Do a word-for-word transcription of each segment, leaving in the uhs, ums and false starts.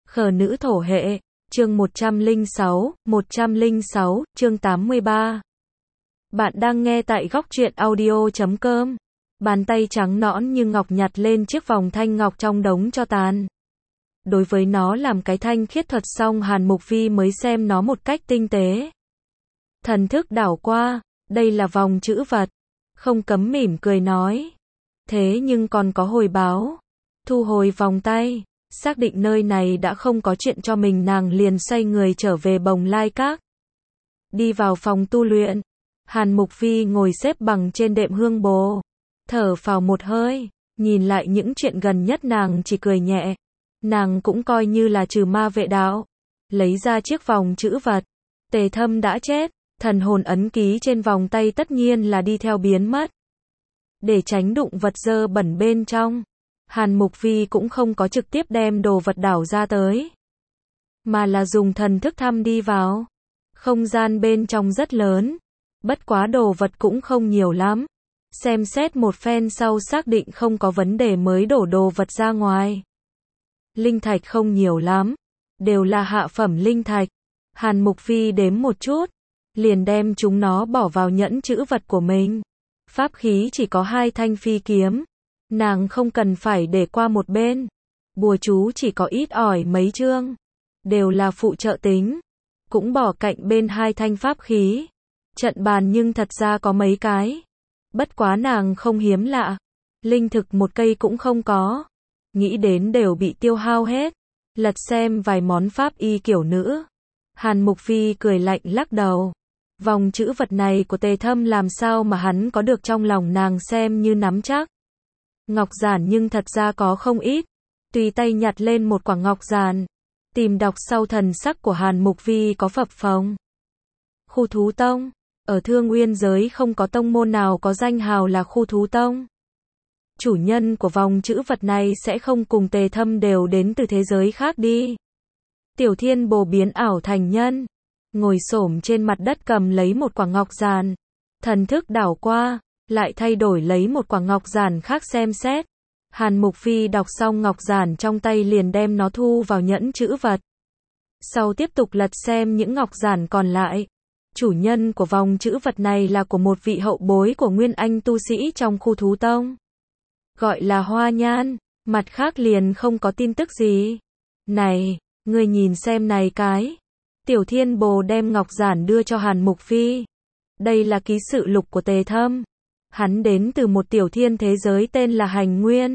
Khờ nữ thổ hệ, chương một trăm lẻ sáu, một trăm lẻ sáu, chương tám mươi ba. Bạn đang nghe tại góc truyện audio chấm com. Bàn tay trắng nõn như ngọc nhặt lên chiếc vòng thanh ngọc trong đống tro tàn. Đối với nó làm cái thanh khiết thuật xong, Hàn Mục Vi mới xem nó một cách tinh tế. Thần thức đảo qua, đây là vòng chữ vật. Không cấm mỉm cười nói. Thế nhưng còn có hồi báo. Thu hồi vòng tay, xác định nơi này đã không có chuyện cho mình, nàng liền xoay người trở về Bồng Lai Các. Đi vào phòng tu luyện, Hàn Mục Vi ngồi xếp bằng trên đệm hương bồ, thở phào một hơi, nhìn lại những chuyện gần nhất nàng chỉ cười nhẹ. Nàng cũng coi như là trừ ma vệ đạo, lấy ra chiếc vòng chữ vật. Tề Thâm đã chết, thần hồn ấn ký trên vòng tay tất nhiên là đi theo biến mất. Để tránh đụng vật dơ bẩn bên trong, Hàn Mục Vi cũng không có trực tiếp đem đồ vật đảo ra tới, mà là dùng thần thức thăm đi vào. Không gian bên trong rất lớn, bất quá đồ vật cũng không nhiều lắm. Xem xét một phen sau xác định không có vấn đề mới đổ đồ vật ra ngoài. Linh thạch không nhiều lắm, đều là hạ phẩm linh thạch. Hàn Mục Vi đếm một chút, liền đem chúng nó bỏ vào nhẫn chữ vật của mình. Pháp khí chỉ có hai thanh phi kiếm, nàng không cần phải để qua một bên. Bùa chú chỉ có ít ỏi mấy chương, đều là phụ trợ tính, cũng bỏ cạnh bên hai thanh pháp khí. Trận bàn nhưng thật ra có mấy cái, bất quá nàng không hiếm lạ, linh thực một cây cũng không có, nghĩ đến đều bị tiêu hao hết. Lật xem vài món pháp y kiểu nữ, Hàn Mục Vi cười lạnh lắc đầu. Vòng chữ vật này của Tề Thâm làm sao mà hắn có được, trong lòng nàng xem như nắm chắc. Ngọc giản nhưng thật ra có không ít, tùy tay nhặt lên một quả ngọc giản, tìm đọc sau thần sắc của Hàn Mục Vi có phập phồng. Khu thú tông, ở Thương Uyên giới không có tông môn nào có danh hào là khu thú tông. Chủ nhân của vòng chữ vật này sẽ không cùng Tề Thâm đều đến từ thế giới khác đi. Tiểu Thiên Bồ biến ảo thành nhân, ngồi xổm trên mặt đất cầm lấy một quả ngọc giản, thần thức đảo qua, lại thay đổi lấy một quả ngọc giản khác xem xét. Hàn Mục Vi đọc xong ngọc giản trong tay liền đem nó thu vào nhẫn chữ vật. Sau tiếp tục lật xem những ngọc giản còn lại. Chủ nhân của vòng chữ vật này là của một vị hậu bối của nguyên anh tu sĩ trong khu thú tông, gọi là Hoa Nhan, mặt khác liền không có tin tức gì. Này, ngươi nhìn xem này cái. Tiểu Thiên Bồ đem ngọc giản đưa cho Hàn Mục Vi. Đây là ký sự lục của Tề Thâm. Hắn đến từ một tiểu thiên thế giới tên là Hành Nguyên.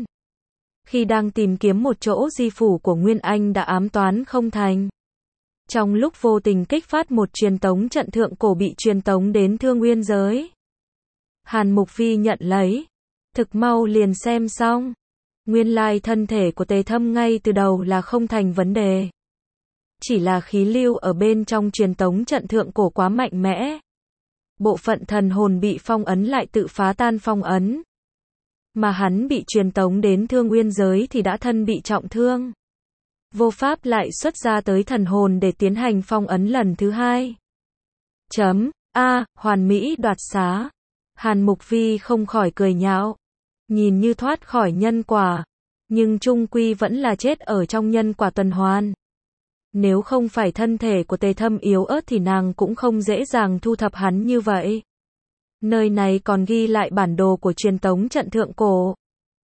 Khi đang tìm kiếm một chỗ di phủ của Nguyên Anh đã ám toán không thành. Trong lúc vô tình kích phát một truyền tống trận thượng cổ bị truyền tống đến Thương Uyên giới. Hàn Mục Vi nhận lấy, thực mau liền xem xong. Nguyên lai thân thể của Tề Thâm ngay từ đầu là không thành vấn đề. Chỉ là khí lưu ở bên trong truyền tống trận thượng cổ quá mạnh mẽ. Bộ phận thần hồn bị phong ấn lại tự phá tan phong ấn. Mà hắn bị truyền tống đến Thương Uyên giới thì đã thân bị trọng thương. Vô pháp lại xuất ra tới thần hồn để tiến hành phong ấn lần thứ hai. Chấm, A, hoàn mỹ đoạt xá. Hàn Mục Vi không khỏi cười nhạo. Nhìn như thoát khỏi nhân quả, nhưng chung quy vẫn là chết ở trong nhân quả tuần hoàn. Nếu không phải thân thể của Tề Thâm yếu ớt thì nàng cũng không dễ dàng thu thập hắn như vậy. Nơi này còn ghi lại bản đồ của truyền tống trận thượng cổ.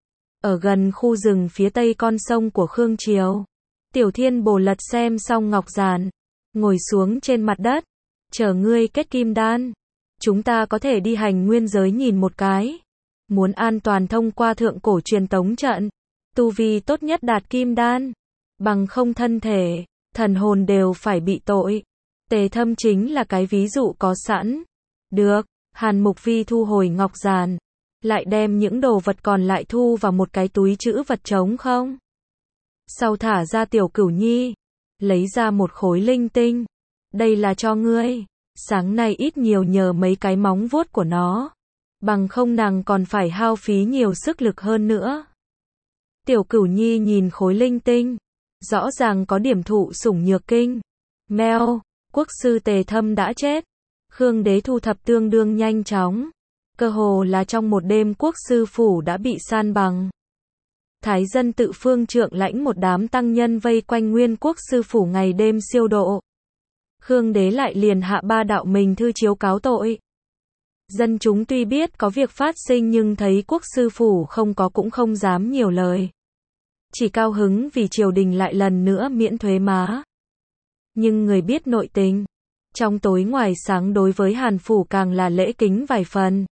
Ở gần khu rừng phía tây con sông của Khương Triều. Tiểu Thiên Bồ lật xem xong ngọc giản, ngồi xuống trên mặt đất, chờ ngươi kết kim đan. Chúng ta có thể đi Hành Nguyên giới nhìn một cái. Muốn an toàn thông qua thượng cổ truyền tống trận, tu vi tốt nhất đạt kim đan, bằng không thân thể, thần hồn đều phải bị tội. Tề Thâm chính là cái ví dụ có sẵn. Được, Hàn Mục Vi thu hồi ngọc giản, lại đem những đồ vật còn lại thu vào một cái túi trữ vật trống không. Sau thả ra Tiểu Cửu Nhi, lấy ra một khối linh tinh. Đây là cho ngươi, sáng nay ít nhiều nhờ mấy cái móng vuốt của nó, bằng không nàng còn phải hao phí nhiều sức lực hơn nữa. Tiểu Cửu Nhi nhìn khối linh tinh, rõ ràng có điểm thụ sủng nhược kinh. Mèo, quốc sư Tề Thâm đã chết. Khương đế thu thập tương đương nhanh chóng. Cơ hồ là trong một đêm quốc sư phủ đã bị san bằng. Thái dân tự phương trượng lãnh một đám tăng nhân vây quanh Nguyên Quốc sư phủ ngày đêm siêu độ. Khương đế lại liền hạ ba đạo mình thư chiếu cáo tội. Dân chúng tuy biết có việc phát sinh nhưng thấy quốc sư phủ không có cũng không dám nhiều lời. Chỉ cao hứng vì triều đình lại lần nữa miễn thuế má. Nhưng người biết nội tình, trong tối ngoài sáng đối với Hàn phủ càng là lễ kính vài phần.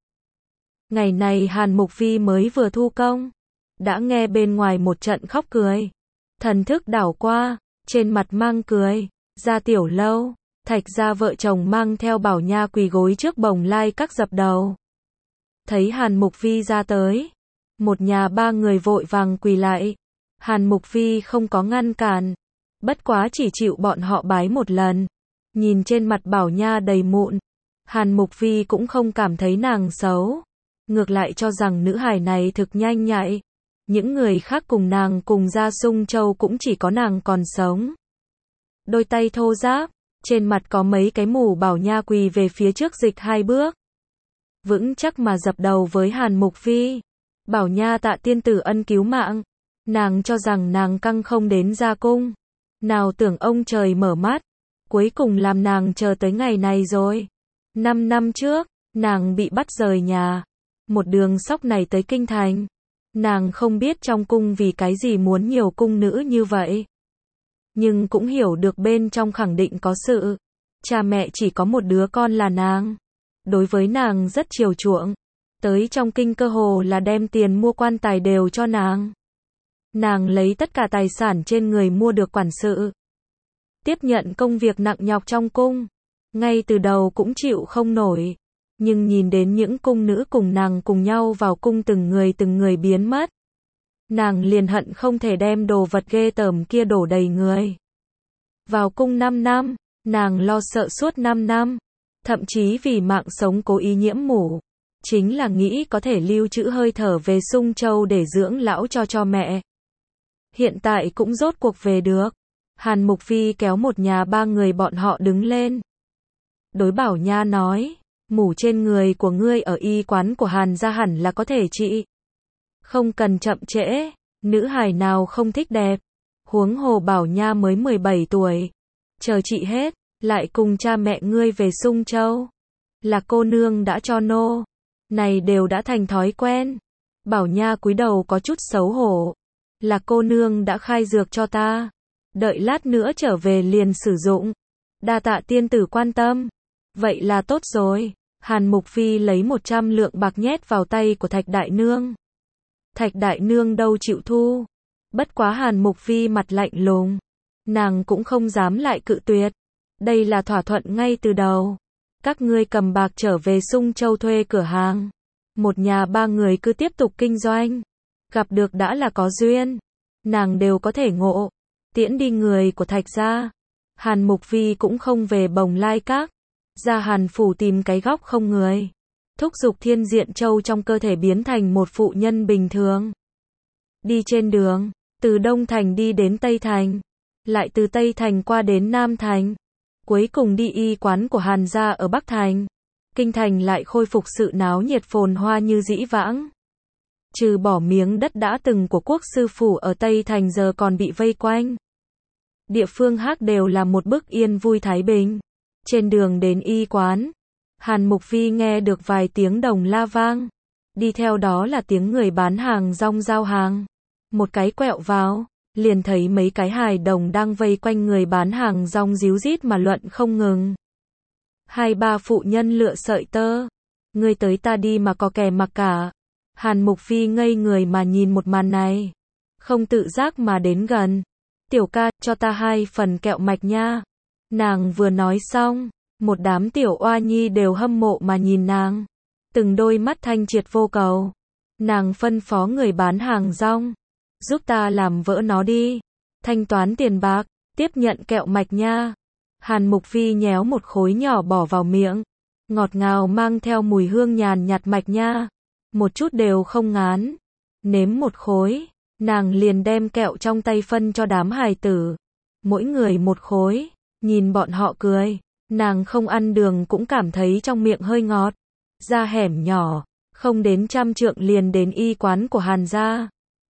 Ngày này Hàn Mục Vi mới vừa thu công, đã nghe bên ngoài một trận khóc cười. Thần thức đảo qua, trên mặt mang cười, ra tiểu lâu, Thạch gia vợ chồng mang theo Bảo Nha quỳ gối trước bồng lai các dập đầu. Thấy Hàn Mục Vi ra tới, một nhà ba người vội vàng quỳ lại. Hàn Mục Vi không có ngăn cản, bất quá chỉ chịu bọn họ bái một lần. Nhìn trên mặt Bảo Nha đầy mụn, Hàn Mục Vi cũng không cảm thấy nàng xấu, ngược lại cho rằng nữ hài này thực nhanh nhạy. Những người khác cùng nàng cùng ra Sung Châu cũng chỉ có nàng còn sống. Đôi tay thô ráp, trên mặt có mấy cái mù. Bảo Nha quỳ về phía trước dịch hai bước, vững chắc mà dập đầu với Hàn Mục Vi. Bảo Nha tạ tiên tử ân cứu mạng. Nàng cho rằng nàng căng không đến ra cung, nào tưởng ông trời mở mắt, cuối cùng làm nàng chờ tới ngày này rồi. Năm năm trước, nàng bị bắt rời nhà, một đường sóc này tới kinh thành. Nàng không biết trong cung vì cái gì muốn nhiều cung nữ như vậy, nhưng cũng hiểu được bên trong khẳng định có sự. Cha mẹ chỉ có một đứa con là nàng, đối với nàng rất chiều chuộng, tới trong kinh cơ hồ là đem tiền mua quan tài đều cho nàng. Nàng lấy tất cả tài sản trên người mua được quản sự, tiếp nhận công việc nặng nhọc trong cung, ngay từ đầu cũng chịu không nổi, nhưng nhìn đến những cung nữ cùng nàng cùng nhau vào cung từng người từng người biến mất, nàng liền hận không thể đem đồ vật ghê tởm kia đổ đầy người. Vào cung năm năm, nàng lo sợ suốt năm năm, thậm chí vì mạng sống cố ý nhiễm mủ, chính là nghĩ có thể lưu trữ hơi thở về Sung Châu để dưỡng lão cho cho mẹ. Hiện tại cũng rốt cuộc về được. Hàn Mục Vi kéo một nhà ba người bọn họ đứng lên. Đối Bảo Nha nói, mủ trên người của ngươi ở y quán của Hàn gia hẳn là có thể trị. Không cần chậm trễ, nữ hài nào không thích đẹp. Huống hồ Bảo Nha mới mười bảy tuổi. Chờ trị hết, lại cùng cha mẹ ngươi về Sung Châu. Là cô nương đã cho nô. Này đều đã thành thói quen. Bảo Nha cúi đầu có chút xấu hổ. Là cô nương đã khai dược cho ta. Đợi lát nữa trở về liền sử dụng. Đa tạ tiên tử quan tâm. Vậy là tốt rồi. Hàn Mục Vi lấy một trăm lượng bạc nhét vào tay của Thạch Đại Nương. Thạch Đại Nương đâu chịu thu. Bất quá Hàn Mục Vi mặt lạnh lùng. Nàng cũng không dám lại cự tuyệt. Đây là thỏa thuận ngay từ đầu. Các ngươi cầm bạc trở về Sung Châu thuê cửa hàng. Một nhà ba người cứ tiếp tục kinh doanh. Gặp được đã là có duyên. Nàng đều có thể ngộ. Tiễn đi người của Thạch gia. Hàn Mục Vi cũng không về bồng lai các. Ra Hàn phủ tìm cái góc không người. Thúc giục Thiên Diện Châu trong cơ thể biến thành một phụ nhân bình thường. Đi trên đường, từ Đông Thành đi đến Tây Thành. Lại từ Tây Thành qua đến Nam Thành. Cuối cùng đi y quán của Hàn gia ở Bắc Thành. Kinh thành lại khôi phục sự náo nhiệt phồn hoa như dĩ vãng. Trừ bỏ miếng đất đã từng của quốc sư phủ ở Tây Thành giờ còn bị vây quanh. Địa phương khác đều là một bức yên vui thái bình. Trên đường đến y quán, Hàn Mục Vi nghe được vài tiếng đồng la vang. Đi theo đó là tiếng người bán hàng rong giao hàng. Một cái quẹo vào, liền thấy mấy cái hài đồng đang vây quanh người bán hàng rong díu dít mà luận không ngừng. Hai ba phụ nhân lựa sợi tơ. Người tới ta đi mà có kẻ mặc cả. Hàn Mục Vi ngây người mà nhìn một màn này. Không tự giác mà đến gần. Tiểu ca, cho ta hai phần kẹo mạch nha. Nàng vừa nói xong, một đám tiểu oa nhi đều hâm mộ mà nhìn nàng. Từng đôi mắt thanh triệt vô cầu. Nàng phân phó người bán hàng rong. Giúp ta làm vỡ nó đi. Thanh toán tiền bạc, tiếp nhận kẹo mạch nha. Hàn Mục Vi nhéo một khối nhỏ bỏ vào miệng. Ngọt ngào mang theo mùi hương nhàn nhạt mạch nha. Một chút đều không ngán. Nếm một khối, nàng liền đem kẹo trong tay phân cho đám hài tử. Mỗi người một khối, nhìn bọn họ cười. Nàng không ăn đường cũng cảm thấy trong miệng hơi ngọt. Ra hẻm nhỏ, không đến trăm trượng liền đến y quán của Hàn gia.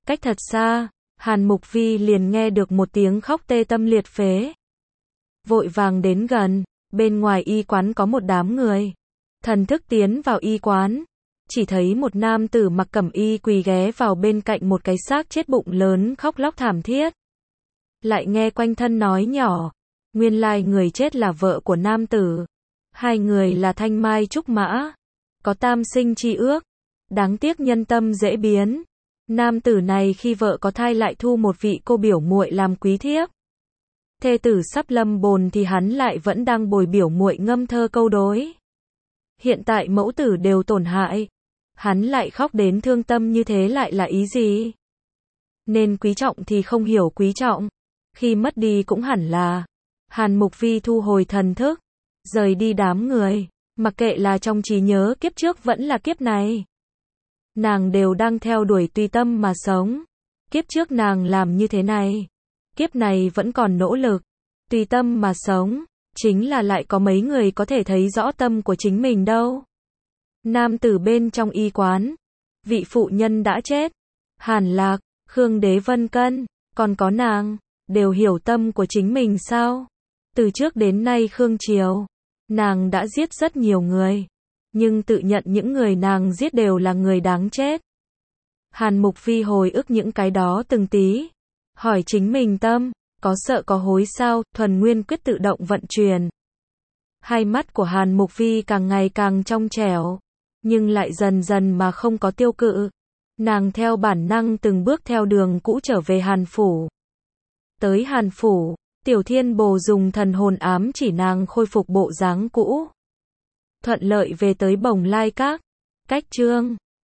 Cách thật xa, Hàn Mục Vi liền nghe được một tiếng khóc tê tâm liệt phế. Vội vàng đến gần, bên ngoài y quán có một đám người. Thần thức tiến vào y quán, chỉ thấy một nam tử mặc cẩm y quỳ ghé vào bên cạnh một cái xác chết bụng lớn khóc lóc thảm thiết. Lại nghe quanh thân nói nhỏ, nguyên lai người chết là vợ của nam tử. Hai người là Thanh Mai Trúc Mã, có tam sinh chi ước. Đáng tiếc nhân tâm dễ biến. Nam tử này khi vợ có thai lại thu một vị cô biểu muội làm quý thiếp. Thê tử sắp lâm bồn thì hắn lại vẫn đang bồi biểu muội ngâm thơ câu đối. Hiện tại mẫu tử đều tổn hại, hắn lại khóc đến thương tâm như thế lại là ý gì? Nên quý trọng thì không hiểu quý trọng, khi mất đi cũng hẳn là. Hàn Mục Vi thu hồi thần thức, rời đi đám người, mặc kệ là trong trí nhớ kiếp trước vẫn là kiếp này. Nàng đều đang theo đuổi tùy tâm mà sống. Kiếp trước nàng làm như thế này, kiếp này vẫn còn nỗ lực, tùy tâm mà sống, chính là lại có mấy người có thể thấy rõ tâm của chính mình đâu. Nam tử bên trong y quán, vị phụ nhân đã chết, Hàn Lạc, Khương Đế Vân Cân, còn có nàng, đều hiểu tâm của chính mình sao? Từ trước đến nay Khương Triều, nàng đã giết rất nhiều người, nhưng tự nhận những người nàng giết đều là người đáng chết. Hàn Mục Vi hồi ức những cái đó từng tí, hỏi chính mình tâm, có sợ có hối sao? Thuần Nguyên Quyết tự động vận chuyển. Hai mắt của Hàn Mục Vi càng ngày càng trong trẻo, nhưng lại dần dần mà không có tiêu cự. Nàng theo bản năng từng bước theo đường cũ trở về Hàn Phủ. Tới Hàn Phủ, Tiểu Thiên Bồ dùng thần hồn ám chỉ nàng khôi phục bộ dáng cũ. Thuận lợi về tới Bồng Lai Các. Cách chương